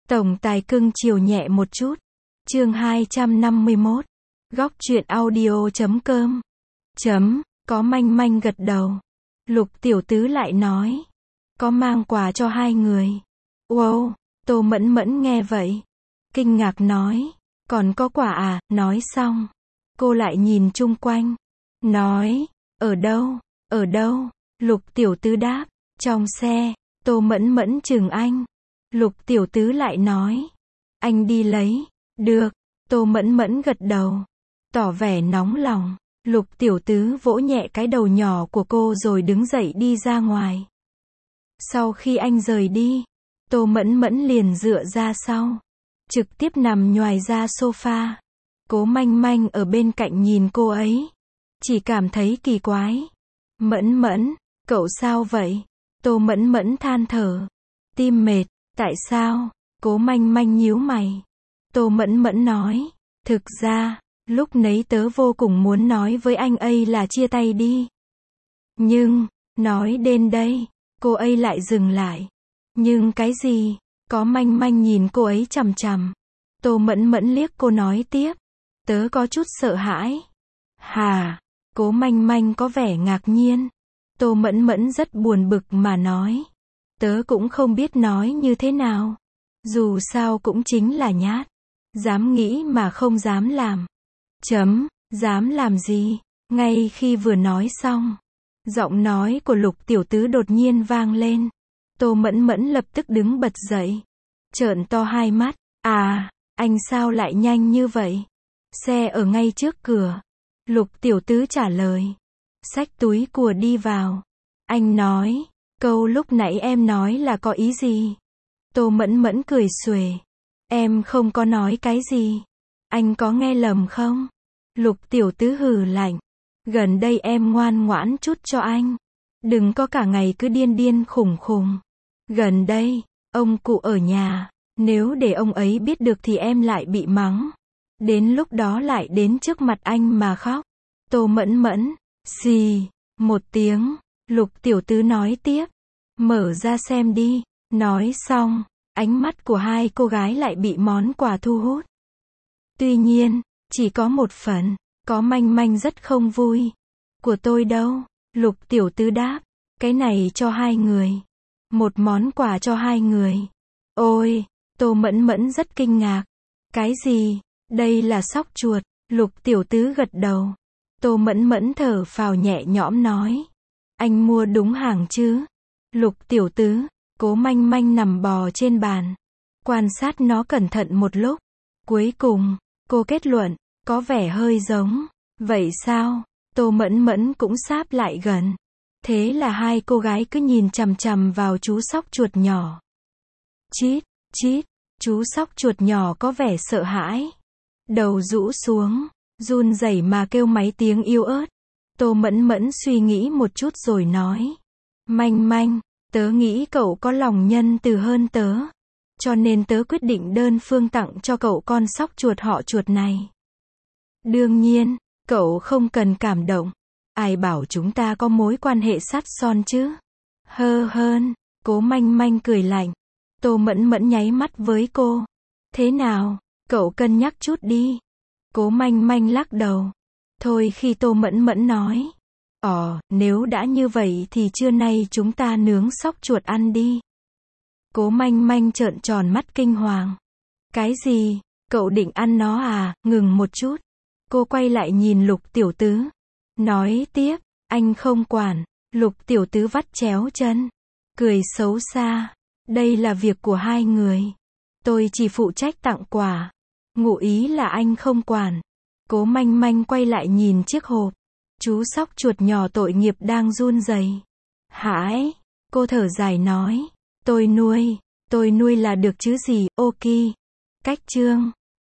Tổng tài cưng chiều nhẹ một chút. Chương 251. Góc truyện audio.com. Có manh manh gật đầu. Lục tiểu tứ lại nói. Có mang quà cho hai người. Wow, Tô Mẫn Mẫn nghe vậy. Kinh ngạc nói. Còn có quà à, nói xong. Cô lại nhìn chung quanh. Nói, ở đâu? Lục tiểu tứ đáp. Trong xe. Tô Mẫn Mẫn chừng anh. Lục tiểu tứ lại nói. Anh đi lấy. Được. Tô Mẫn Mẫn gật đầu. Tỏ vẻ nóng lòng. Lục tiểu tứ vỗ nhẹ cái đầu nhỏ của cô rồi đứng dậy đi ra ngoài. Sau khi anh rời đi, Tô Mẫn Mẫn liền dựa ra sau. Trực tiếp nằm nhoài ra sofa. Cố Manh Manh ở bên cạnh nhìn cô ấy. Chỉ cảm thấy kỳ quái. Mẫn Mẫn, cậu sao vậy? Tô Mẫn Mẫn than thở. Tim mệt, tại sao? Cố Manh Manh nhíu mày. Tô Mẫn Mẫn nói. Thực ra, lúc nấy tớ vô cùng muốn nói với anh ấy là chia tay đi. Nhưng, nói đến đây, cô ấy lại dừng lại. Nhưng cái gì? Có Manh Manh nhìn cô ấy chằm chằm. Tô Mẫn Mẫn liếc cô nói tiếp. Tớ có chút sợ hãi. Hà? Cố Manh Manh có vẻ ngạc nhiên. Tô Mẫn Mẫn rất buồn bực mà nói. Tớ cũng không biết nói như thế nào. Dù sao cũng chính là nhát. Dám nghĩ mà không dám làm. Dám làm gì? Ngay khi vừa nói xong, giọng nói của Lục tiểu tứ đột nhiên vang lên. Tô Mẫn Mẫn lập tức đứng bật dậy. Trợn to hai mắt. À, anh sao lại nhanh như vậy? Xe ở ngay trước cửa. Lục tiểu tứ trả lời. Xách túi của đi vào. Anh nói, câu lúc nãy em nói là có ý gì? Tô Mẫn Mẫn cười xuề. Em không có nói cái gì. Anh có nghe lầm không? Lục tiểu tứ hừ lạnh. Gần đây em ngoan ngoãn chút cho anh. Đừng có cả ngày cứ điên điên khùng khùng. Gần đây, ông cụ ở nhà. Nếu để ông ấy biết được thì em lại bị mắng. Đến lúc đó lại đến trước mặt anh mà khóc. Tô Mẫn Mẫn. Xì. Một tiếng. Lục tiểu tứ nói tiếp. Mở ra xem đi. Nói xong, ánh mắt của hai cô gái lại bị món quà thu hút. Tuy nhiên, chỉ có một phần. Có Manh Manh rất không vui. Của tôi đâu? Lục tiểu tứ đáp. Cái này cho hai người. Một món quà cho hai người. Ôi, Tô Mẫn Mẫn rất kinh ngạc. Cái gì? Đây là sóc chuột. Lục tiểu tứ gật đầu. Tô Mẫn Mẫn thở phào nhẹ nhõm nói. Anh mua đúng hàng chứ? Lục tiểu tứ. Cố Manh Manh nằm bò trên bàn. Quan sát nó cẩn thận một lúc. Cuối cùng, cô kết luận. Có vẻ hơi giống. Vậy sao? Tô Mẫn Mẫn cũng sáp lại gần. Thế là hai cô gái cứ nhìn chằm chằm vào chú sóc chuột nhỏ. Chít, chít. Chú sóc chuột nhỏ có vẻ sợ hãi. Đầu rũ xuống. Run rẩy mà kêu mấy tiếng yếu ớt. Tô Mẫn Mẫn suy nghĩ một chút rồi nói. Manh Manh, tớ nghĩ cậu có lòng nhân từ hơn tớ. Cho nên tớ quyết định đơn phương tặng cho cậu con sóc chuột họ chuột này. Đương nhiên, cậu không cần cảm động. Ai bảo chúng ta có mối quan hệ sắt son chứ? Hơn. Cố Manh Manh cười lạnh. Tô Mẫn Mẫn nháy mắt với cô. Thế nào, cậu cân nhắc chút đi. Cố Manh Manh lắc đầu. Thôi khi Tô Mẫn Mẫn nói. Nếu đã như vậy thì trưa nay chúng ta nướng sóc chuột ăn đi. Cố Manh Manh trợn tròn mắt kinh hoàng. Cái gì? Cậu định ăn nó à? Ngừng một chút. Cô quay lại nhìn Lục tiểu tứ. Nói tiếp, anh không quản. Lục tiểu tứ vắt chéo chân. Cười xấu xa. Đây là việc của hai người. Tôi chỉ phụ trách tặng quà. Ngụ ý là anh không quản. Cố Manh Manh quay lại nhìn chiếc hộp. Chú sóc chuột nhỏ tội nghiệp đang run rẩy. Hãi? Cô thở dài nói. Tôi nuôi là được chứ gì, ok. Cách chương.